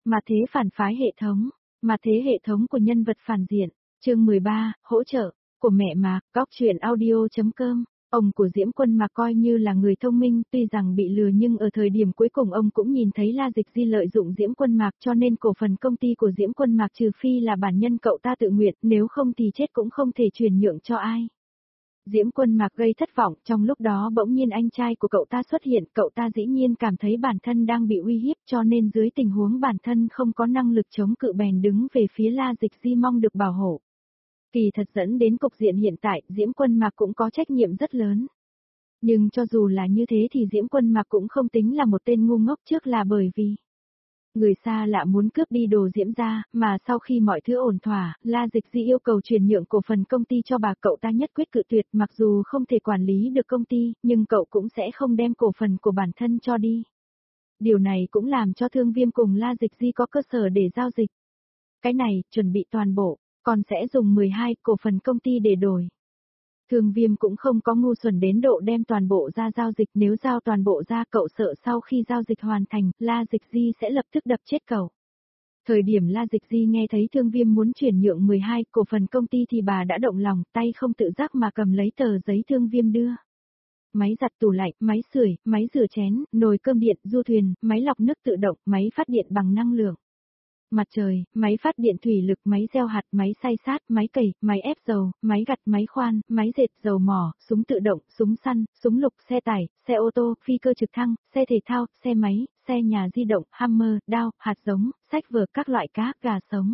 Mà thế phản phái hệ thống. Mà thế hệ thống của nhân vật phản diện. Chương 13, hỗ trợ. Của mẹ Mạc, góc truyện audio.com. Ông của Diễm Quân Mạc coi như là người thông minh, tuy rằng bị lừa nhưng ở thời điểm cuối cùng ông cũng nhìn thấy La Dịch Di lợi dụng Diễm Quân Mạc, cho nên cổ phần công ty của Diễm Quân Mạc trừ phi là bản nhân cậu ta tự nguyện, nếu không thì chết cũng không thể chuyển nhượng cho ai. Diễm Quân Mạc gây thất vọng, trong lúc đó bỗng nhiên anh trai của cậu ta xuất hiện, cậu ta dĩ nhiên cảm thấy bản thân đang bị uy hiếp, cho nên dưới tình huống bản thân không có năng lực chống cự bèn đứng về phía La Dịch Di mong được bảo hộ. Kỳ thật dẫn đến cục diện hiện tại, Diễm Quân Mạc cũng có trách nhiệm rất lớn. Nhưng cho dù là như thế thì Diễm Quân Mạc cũng không tính là một tên ngu ngốc, trước là bởi vì người xa lạ muốn cướp đi đồ Diễm gia, mà sau khi mọi thứ ổn thỏa, La Dịch Di yêu cầu chuyển nhượng cổ phần công ty cho bà, cậu ta nhất quyết cự tuyệt, mặc dù không thể quản lý được công ty, nhưng cậu cũng sẽ không đem cổ phần của bản thân cho đi. Điều này cũng làm cho Thương Viêm cùng La Dịch Di có cơ sở để giao dịch. Cái này, chuẩn bị toàn bộ, còn sẽ dùng 12 cổ phần công ty để đổi. Thương Viêm cũng không có ngu xuẩn đến độ đem toàn bộ ra giao dịch, nếu giao toàn bộ ra cậu sợ sau khi giao dịch hoàn thành, La Dịch Di sẽ lập tức đập chết cậu. Thời điểm La Dịch Di nghe thấy Thương Viêm muốn chuyển nhượng 12 cổ phần công ty thì bà đã động lòng, tay không tự giác mà cầm lấy tờ giấy Thương Viêm đưa. Máy giặt tủ lạnh, máy sưởi, máy rửa chén, nồi cơm điện, du thuyền, máy lọc nước tự động, máy phát điện bằng năng lượng mặt trời, máy phát điện thủy lực, máy gieo hạt, máy xay sát, máy cày, máy ép dầu, máy gặt, máy khoan, máy dệt, dầu mỏ, súng tự động, súng săn, súng lục, xe tải, xe ô tô, phi cơ trực thăng, xe thể thao, xe máy, xe nhà di động, hammer, đao, hạt giống, sách vở, các loại cá, gà sống.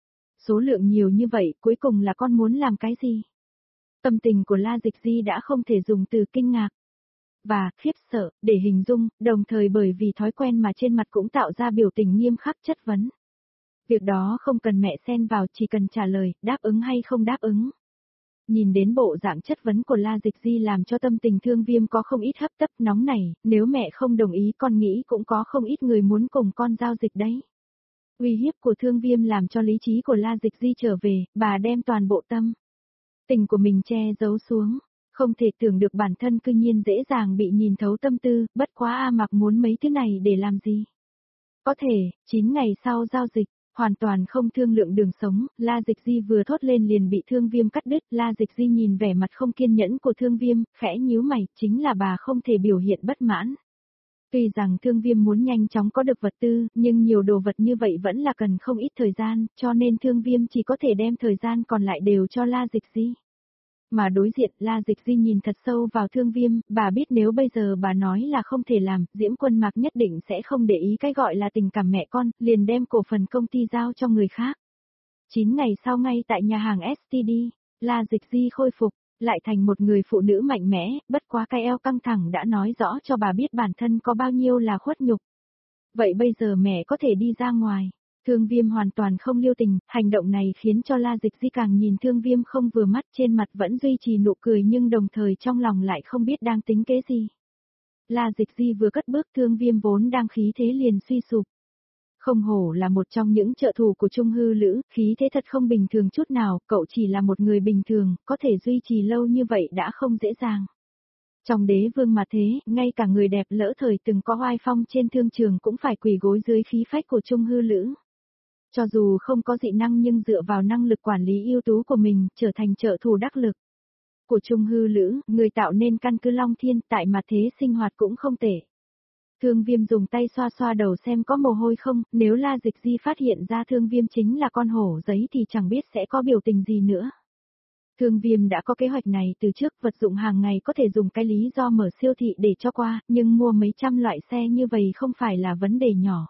Số lượng nhiều như vậy, cuối cùng là con muốn làm cái gì? Tâm tình của La Dịch Di đã không thể dùng từ kinh ngạc và khiếp sợ để hình dung, đồng thời bởi vì thói quen mà trên mặt cũng tạo ra biểu tình nghiêm khắc chất vấn. Việc đó không cần mẹ xen vào, chỉ cần trả lời, đáp ứng hay không đáp ứng. Nhìn đến bộ dạng chất vấn của La Dịch Di làm cho tâm tình Thương Viêm có không ít hấp tấp, nóng này, nếu mẹ không đồng ý con nghĩ cũng có không ít người muốn cùng con giao dịch đấy. Uy hiếp của Thương Viêm làm cho lý trí của La Dịch Di trở về, bà đem toàn bộ tâm tình của mình che giấu xuống. Không thể tưởng được bản thân cư nhiên dễ dàng bị nhìn thấu tâm tư, bất quá A Mạc muốn mấy thứ này để làm gì. Có thể, 9 ngày sau giao dịch. Hoàn toàn không thương lượng đường sống, La Dịch Di vừa thốt lên liền bị Thương Viêm cắt đứt, La Dịch Di nhìn vẻ mặt không kiên nhẫn của Thương Viêm, khẽ nhíu mày, chính là bà không thể biểu hiện bất mãn. Tuy rằng Thương Viêm muốn nhanh chóng có được vật tư, nhưng nhiều đồ vật như vậy vẫn là cần không ít thời gian, cho nên Thương Viêm chỉ có thể đem thời gian còn lại đều cho La Dịch Di. Mà đối diện, La Dịch Di nhìn thật sâu vào Thương Viêm, bà biết nếu bây giờ bà nói là không thể làm, Diễm Quân Mạc nhất định sẽ không để ý cái gọi là tình cảm mẹ con, liền đem cổ phần công ty giao cho người khác. 9 ngày sau ngay tại nhà hàng STD, La Dịch Di khôi phục, lại thành một người phụ nữ mạnh mẽ, bất quá cái eo căng thẳng đã nói rõ cho bà biết bản thân có bao nhiêu là khuất nhục. Vậy bây giờ mẹ có thể đi ra ngoài. Thương Viêm hoàn toàn không lưu tình, hành động này khiến cho La Dịch Di càng nhìn Thương Viêm không vừa mắt, trên mặt vẫn duy trì nụ cười nhưng đồng thời trong lòng lại không biết đang tính kế gì. La Dịch Di vừa cất bước, Thương Viêm vốn đang khí thế liền suy sụp. Không hổ là một trong những trợ thủ của Trung Hư Lữ, khí thế thật không bình thường chút nào, cậu chỉ là một người bình thường, có thể duy trì lâu như vậy đã không dễ dàng. Trong đế vương mà thế, ngay cả người đẹp lỡ thời từng có oai phong trên thương trường cũng phải quỳ gối dưới khí phách của Trung Hư Lữ. Cho dù không có dị năng nhưng dựa vào năng lực quản lý ưu tú của mình, trở thành trợ thủ đắc lực của Trung Hư Lữ, người tạo nên căn cứ Long Thiên, tại mà thế sinh hoạt cũng không tệ. Thương Viêm dùng tay xoa xoa đầu xem có mồ hôi không, nếu La Dịch Di phát hiện ra Thương Viêm chính là con hổ giấy thì chẳng biết sẽ có biểu tình gì nữa. Thương Viêm đã có kế hoạch này từ trước, vật dụng hàng ngày có thể dùng cái lý do mở siêu thị để cho qua, nhưng mua mấy trăm loại xe như vậy không phải là vấn đề nhỏ.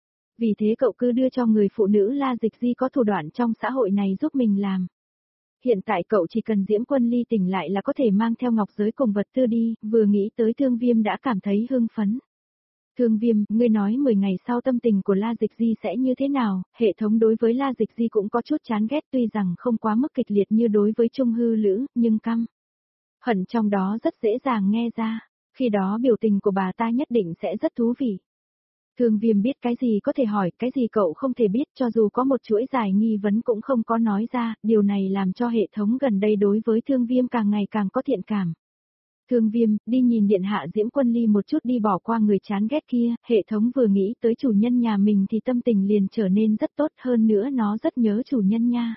Vì thế cậu cứ đưa cho người phụ nữ La Dịch Di có thủ đoạn trong xã hội này giúp mình làm. Hiện tại cậu chỉ cần Diễm Quân Ly tỉnh lại là có thể mang theo ngọc giới cùng vật tư đi, vừa nghĩ tới Thương Viêm đã cảm thấy hưng phấn. Thương Viêm, ngươi nói 10 ngày sau tâm tình của La Dịch Di sẽ như thế nào? Hệ thống đối với La Dịch Di cũng có chút chán ghét, tuy rằng không quá mức kịch liệt như đối với Trung Hư Lữ, nhưng căm hận trong đó rất dễ dàng nghe ra. Khi đó biểu tình của bà ta nhất định sẽ rất thú vị. Thương Viêm biết cái gì có thể hỏi, cái gì cậu không thể biết, cho dù có một chuỗi dài nghi vấn cũng không có nói ra, điều này làm cho hệ thống gần đây đối với Thương Viêm càng ngày càng có thiện cảm. Thương Viêm, đi nhìn điện hạ Diễm Quân Ly một chút đi, bỏ qua người chán ghét kia, hệ thống vừa nghĩ tới chủ nhân nhà mình thì tâm tình liền trở nên rất tốt, hơn nữa nó rất nhớ chủ nhân nha.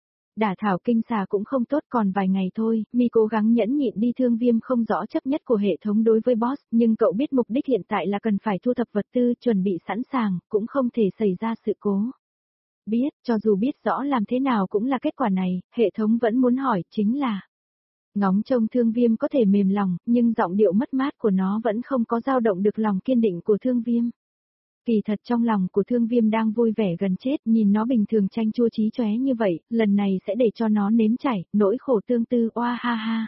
Đả thảo kinh xà cũng không tốt, còn vài ngày thôi, mi cố gắng nhẫn nhịn đi. Thương Viêm không rõ chấp nhất của hệ thống đối với boss, nhưng cậu biết mục đích hiện tại là cần phải thu thập vật tư, chuẩn bị sẵn sàng, cũng không thể xảy ra sự cố. Biết, cho dù biết rõ làm thế nào cũng là kết quả này, hệ thống vẫn muốn hỏi, chính là ngóng trông Thương Viêm có thể mềm lòng, nhưng giọng điệu mất mát của nó vẫn không có dao động được lòng kiên định của Thương Viêm. Kỳ thật trong lòng của Thương Viêm đang vui vẻ gần chết, nhìn nó bình thường chanh chua chí chóe như vậy, lần này sẽ để cho nó nếm trải, nỗi khổ tương tư, oa ha ha.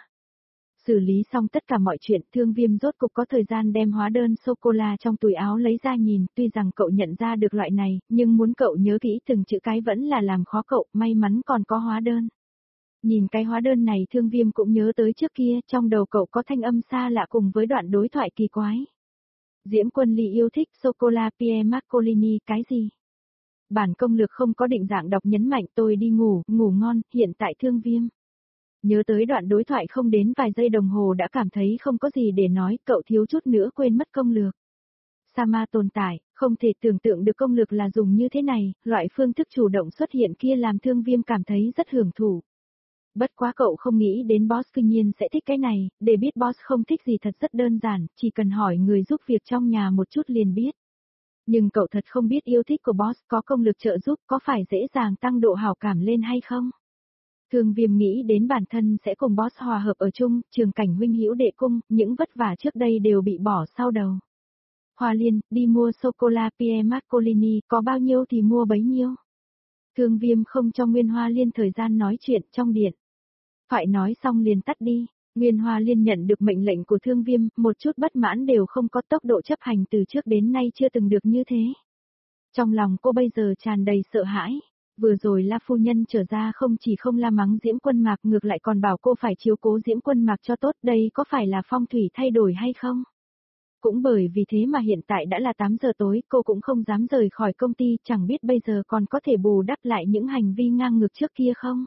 Xử lý xong tất cả mọi chuyện, Thương Viêm rốt cục có thời gian đem hóa đơn sô-cô-la trong túi áo lấy ra nhìn, tuy rằng cậu nhận ra được loại này, nhưng muốn cậu nhớ kỹ từng chữ cái vẫn là làm khó cậu, may mắn còn có hóa đơn. Nhìn cái hóa đơn này Thương Viêm cũng nhớ tới trước kia, trong đầu cậu có thanh âm xa lạ cùng với đoạn đối thoại kỳ quái. Diễm Quân Ly yêu thích sô-cô-la Pierre Marcolini, cái gì? Bản công lược không có định dạng đọc, nhấn mạnh tôi đi ngủ, ngủ ngon, hiện tại Thương Viêm. Nhớ tới đoạn đối thoại không đến vài giây đồng hồ đã cảm thấy không có gì để nói, cậu thiếu chút nữa quên mất công lược. Sama tồn tại, không thể tưởng tượng được công lược là dùng như thế này, loại phương thức chủ động xuất hiện kia làm Thương Viêm cảm thấy rất hưởng thụ. Bất quá cậu không nghĩ đến boss tuy nhiên sẽ thích cái này, để biết boss không thích gì thật rất đơn giản, chỉ cần hỏi người giúp việc trong nhà một chút liền biết. Nhưng cậu thật không biết yêu thích của boss có công lực trợ giúp có phải dễ dàng tăng độ hảo cảm lên hay không? Thương Viêm nghĩ đến bản thân sẽ cùng boss hòa hợp ở chung, trường cảnh huynh hữu đệ cung, những vất vả trước đây đều bị bỏ sau đầu. Hoa Liên, đi mua sô-cô-la Pierre Marcolini, có bao nhiêu thì mua bấy nhiêu. Thương Viêm không cho Nguyên Hoa Liên thời gian nói chuyện trong điện. Thoại nói xong liền tắt đi, Nguyên Hoa Liên nhận được mệnh lệnh của Thương Viêm, một chút bất mãn đều không có, tốc độ chấp hành từ trước đến nay chưa từng được như thế. Trong lòng cô bây giờ tràn đầy sợ hãi, vừa rồi La phu nhân trở ra không chỉ không la mắng Diễm Quân Mạc ngược lại còn bảo cô phải chiếu cố Diễm Quân Mạc cho tốt, đây có phải là phong thủy thay đổi hay không? Cũng bởi vì thế mà hiện tại đã là 8 giờ tối, cô cũng không dám rời khỏi công ty, chẳng biết bây giờ còn có thể bù đắp lại những hành vi ngang ngược trước kia không?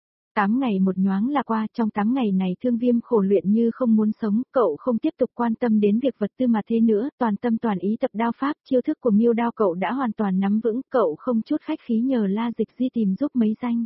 8 ngày một nhoáng là qua, trong 8 ngày này Thương Viêm khổ luyện như không muốn sống, cậu không tiếp tục quan tâm đến việc vật tư mà thế nữa, toàn tâm toàn ý tập đao pháp, chiêu thức của Miêu Đao cậu đã hoàn toàn nắm vững, cậu không chút khách khí nhờ La Dịch Di tìm giúp mấy danh.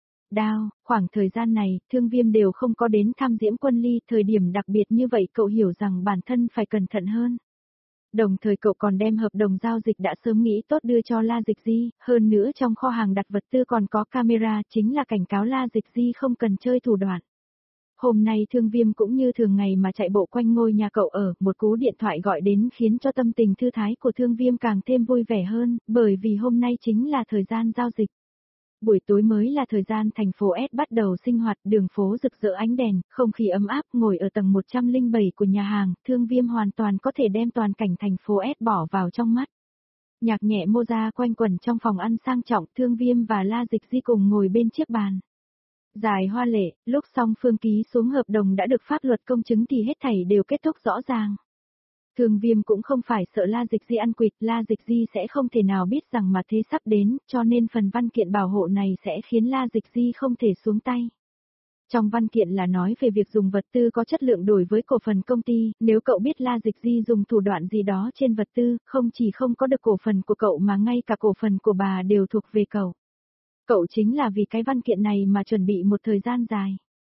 Đao, khoảng thời gian này, Thương Viêm đều không có đến thăm Diễm Quân Ly, thời điểm đặc biệt như vậy cậu hiểu rằng bản thân phải cẩn thận hơn. Đồng thời cậu còn đem hợp đồng giao dịch đã sớm nghĩ tốt đưa cho La Dịch Di, hơn nữa trong kho hàng đặt vật tư còn có camera, chính là cảnh cáo La Dịch Di không cần chơi thủ đoạn. Hôm nay Thương Viêm cũng như thường ngày mà chạy bộ quanh ngôi nhà cậu ở, một cú điện thoại gọi đến khiến cho tâm tình thư thái của Thương Viêm càng thêm vui vẻ hơn, bởi vì hôm nay chính là thời gian giao dịch. Buổi tối mới là thời gian thành phố S bắt đầu sinh hoạt, đường phố rực rỡ ánh đèn, không khí ấm áp, ngồi ở tầng 107 của nhà hàng, Thương Viêm hoàn toàn có thể đem toàn cảnh thành phố S bỏ vào trong mắt. Nhạc nhẹ Mozart quanh quẩn trong phòng ăn sang trọng, Thương Viêm và La Dịch Di cùng ngồi bên chiếc bàn. Dài hoa lệ, lúc song phương ký xuống hợp đồng đã được pháp luật công chứng thì hết thảy đều kết thúc rõ ràng. Thương Viêm cũng không phải sợ La Dịch Di ăn quỵt, La Dịch Di sẽ không thể nào biết rằng mà thế sắp đến, cho nên phần văn kiện bảo hộ này sẽ khiến La Dịch Di không thể xuống tay. Trong văn kiện là nói về việc dùng vật tư có chất lượng đổi với cổ phần công ty, nếu cậu biết La Dịch Di dùng thủ đoạn gì đó trên vật tư, không chỉ không có được cổ phần của cậu mà ngay cả cổ phần của bà đều thuộc về cậu. Cậu chính là vì cái văn kiện này mà chuẩn bị một thời gian dài.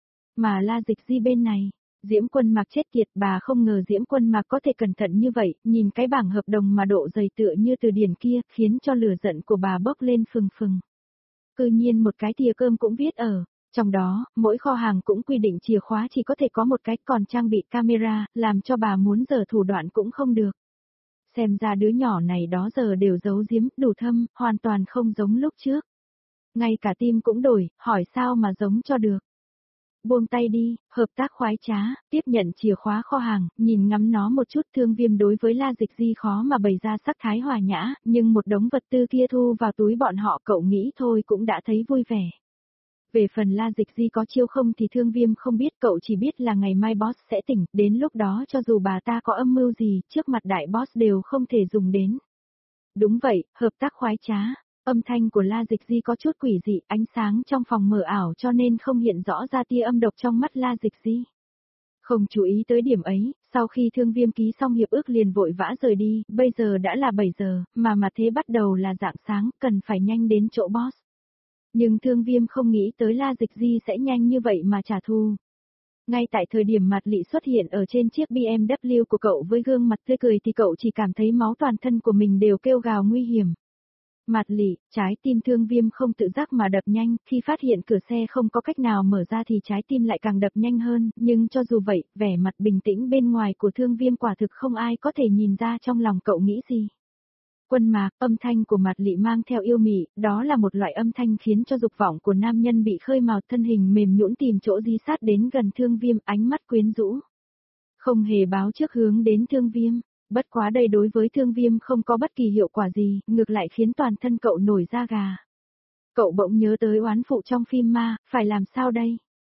Mà La Dịch Di bên này, Diễm Quân Mạc chết tiệt, bà không ngờ Diễm Quân Mạc có thể cẩn thận như vậy, nhìn cái bảng hợp đồng mà độ dày tựa như từ điển kia, khiến cho lửa giận của bà bốc lên phừng phừng. Cư nhiên một cái thìa cơm cũng viết ở, trong đó, mỗi kho hàng cũng quy định chìa khóa chỉ có thể có một cái, còn trang bị camera, làm cho bà muốn giở thủ đoạn cũng không được. Xem ra đứa nhỏ này đó giờ đều giấu giếm, đủ thâm, hoàn toàn không giống lúc trước. Ngay cả tim cũng đổi, hỏi sao mà giống cho được. Buông tay đi, hợp tác khoái trá, tiếp nhận chìa khóa kho hàng, nhìn ngắm nó một chút. Thương Viêm đối với La Dịch Di khó mà bày ra sắc thái hòa nhã, nhưng một đống vật tư kia thu vào túi bọn họ cậu nghĩ thôi cũng đã thấy vui vẻ. Về phần La Dịch Di có chiêu không thì Thương Viêm không biết, cậu chỉ biết là ngày mai boss sẽ tỉnh, đến lúc đó cho dù bà ta có âm mưu gì, trước mặt đại boss đều không thể dùng đến. Đúng vậy, hợp tác khoái trá. Âm thanh của La Dịch Di có chút quỷ dị, ánh sáng trong phòng mờ ảo cho nên không hiện rõ ra tia âm độc trong mắt La Dịch Di. Không chú ý tới điểm ấy, sau khi Thương Viêm ký xong hiệp ước liền vội vã rời đi, bây giờ đã là 7 giờ, mà thế bắt đầu là rạng sáng, cần phải nhanh đến chỗ boss. Nhưng Thương Viêm không nghĩ tới La Dịch Di sẽ nhanh như vậy mà trả thù. Ngay tại thời điểm Mạt Lị xuất hiện ở trên chiếc BMW của cậu với gương mặt tươi cười thì cậu chỉ cảm thấy máu toàn thân của mình đều kêu gào nguy hiểm. Mạt Lị, trái tim Thương Viêm không tự giác mà đập nhanh, khi phát hiện cửa xe không có cách nào mở ra thì trái tim lại càng đập nhanh hơn, nhưng cho dù vậy, vẻ mặt bình tĩnh bên ngoài của Thương Viêm quả thực không ai có thể nhìn ra trong lòng cậu nghĩ gì. Quân Mạc, âm thanh của Mạt Lị mang theo yêu mị, đó là một loại âm thanh khiến cho dục vọng của nam nhân bị khơi mào, thân hình mềm nhũn tìm chỗ dí sát đến gần Thương Viêm, ánh mắt quyến rũ. Không hề báo trước hướng đến Thương Viêm, bất quá đây đối với Thương Viêm không có bất kỳ hiệu quả gì, ngược lại khiến toàn thân cậu nổi da gà. Cậu bỗng nhớ tới oán phụ trong phim ma, phải làm sao đây?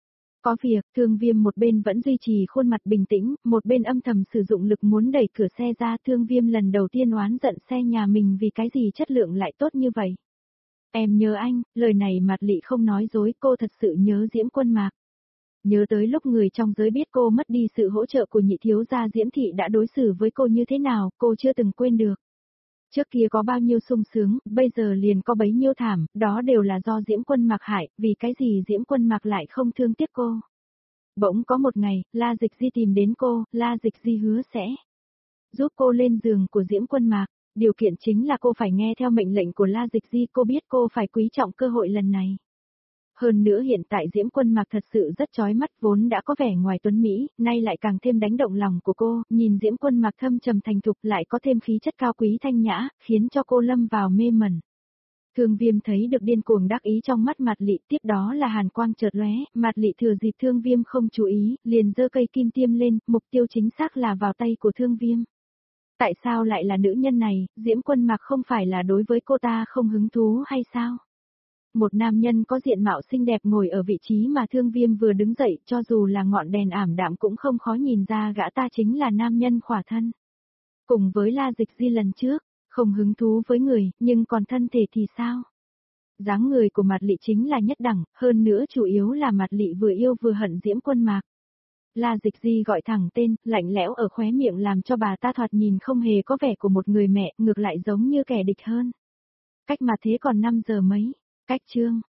Có việc, Thương Viêm một bên vẫn duy trì khuôn mặt bình tĩnh, một bên âm thầm sử dụng lực muốn đẩy cửa xe ra. Thương Viêm lần đầu tiên oán giận xe nhà mình vì cái gì chất lượng lại tốt như vậy. Em nhớ anh, lời này Mạt Lị không nói dối, cô thật sự nhớ Diễm Quân Mạc. Nhớ tới lúc người trong giới biết cô mất đi sự hỗ trợ của nhị thiếu gia Diễm Thị đã đối xử với cô như thế nào, cô chưa từng quên được. Trước kia có bao nhiêu sung sướng, bây giờ liền có bấy nhiêu thảm, đó đều là do Diễm Quân Mạc hại, vì cái gì Diễm Quân Mạc lại không thương tiếc cô. Bỗng có một ngày, La Dịch Di tìm đến cô, La Dịch Di hứa sẽ giúp cô lên giường của Diễm Quân Mạc, điều kiện chính là cô phải nghe theo mệnh lệnh của La Dịch Di, cô biết cô phải quý trọng cơ hội lần này. Hơn nữa hiện tại Diễm Quân Mạc thật sự rất chói mắt, vốn đã có vẻ ngoài tuấn Mỹ, nay lại càng thêm đánh động lòng của cô, nhìn Diễm Quân Mạc thâm trầm thành thục lại có thêm khí chất cao quý thanh nhã, khiến cho cô lâm vào mê mẩn. Thương Viêm thấy được điên cuồng đắc ý trong mắt Mạt Lị, tiếp đó là hàn quang chợt lóe, Mạt Lị thừa dịp Thương Viêm không chú ý, liền giơ cây kim tiêm lên, mục tiêu chính xác là vào tay của Thương Viêm. Tại sao lại là nữ nhân này, Diễm Quân Mạc không phải là đối với cô ta không hứng thú hay sao? Một nam nhân có diện mạo xinh đẹp ngồi ở vị trí mà Thương Viêm vừa đứng dậy, cho dù là ngọn đèn ảm đạm cũng không khó nhìn ra gã ta chính là nam nhân khỏa thân. Cùng với La Dịch Di lần trước, không hứng thú với người, nhưng còn thân thể thì sao? Dáng người của Mạt Lị chính là nhất đẳng, hơn nữa chủ yếu là Mạt Lị vừa yêu vừa hận Diễm Quân Mạc. La Dịch Di gọi thẳng tên, lạnh lẽo ở khóe miệng làm cho bà ta thoạt nhìn không hề có vẻ của một người mẹ, ngược lại giống như kẻ địch hơn. Cách mà thế còn 5 giờ mấy, cách chương.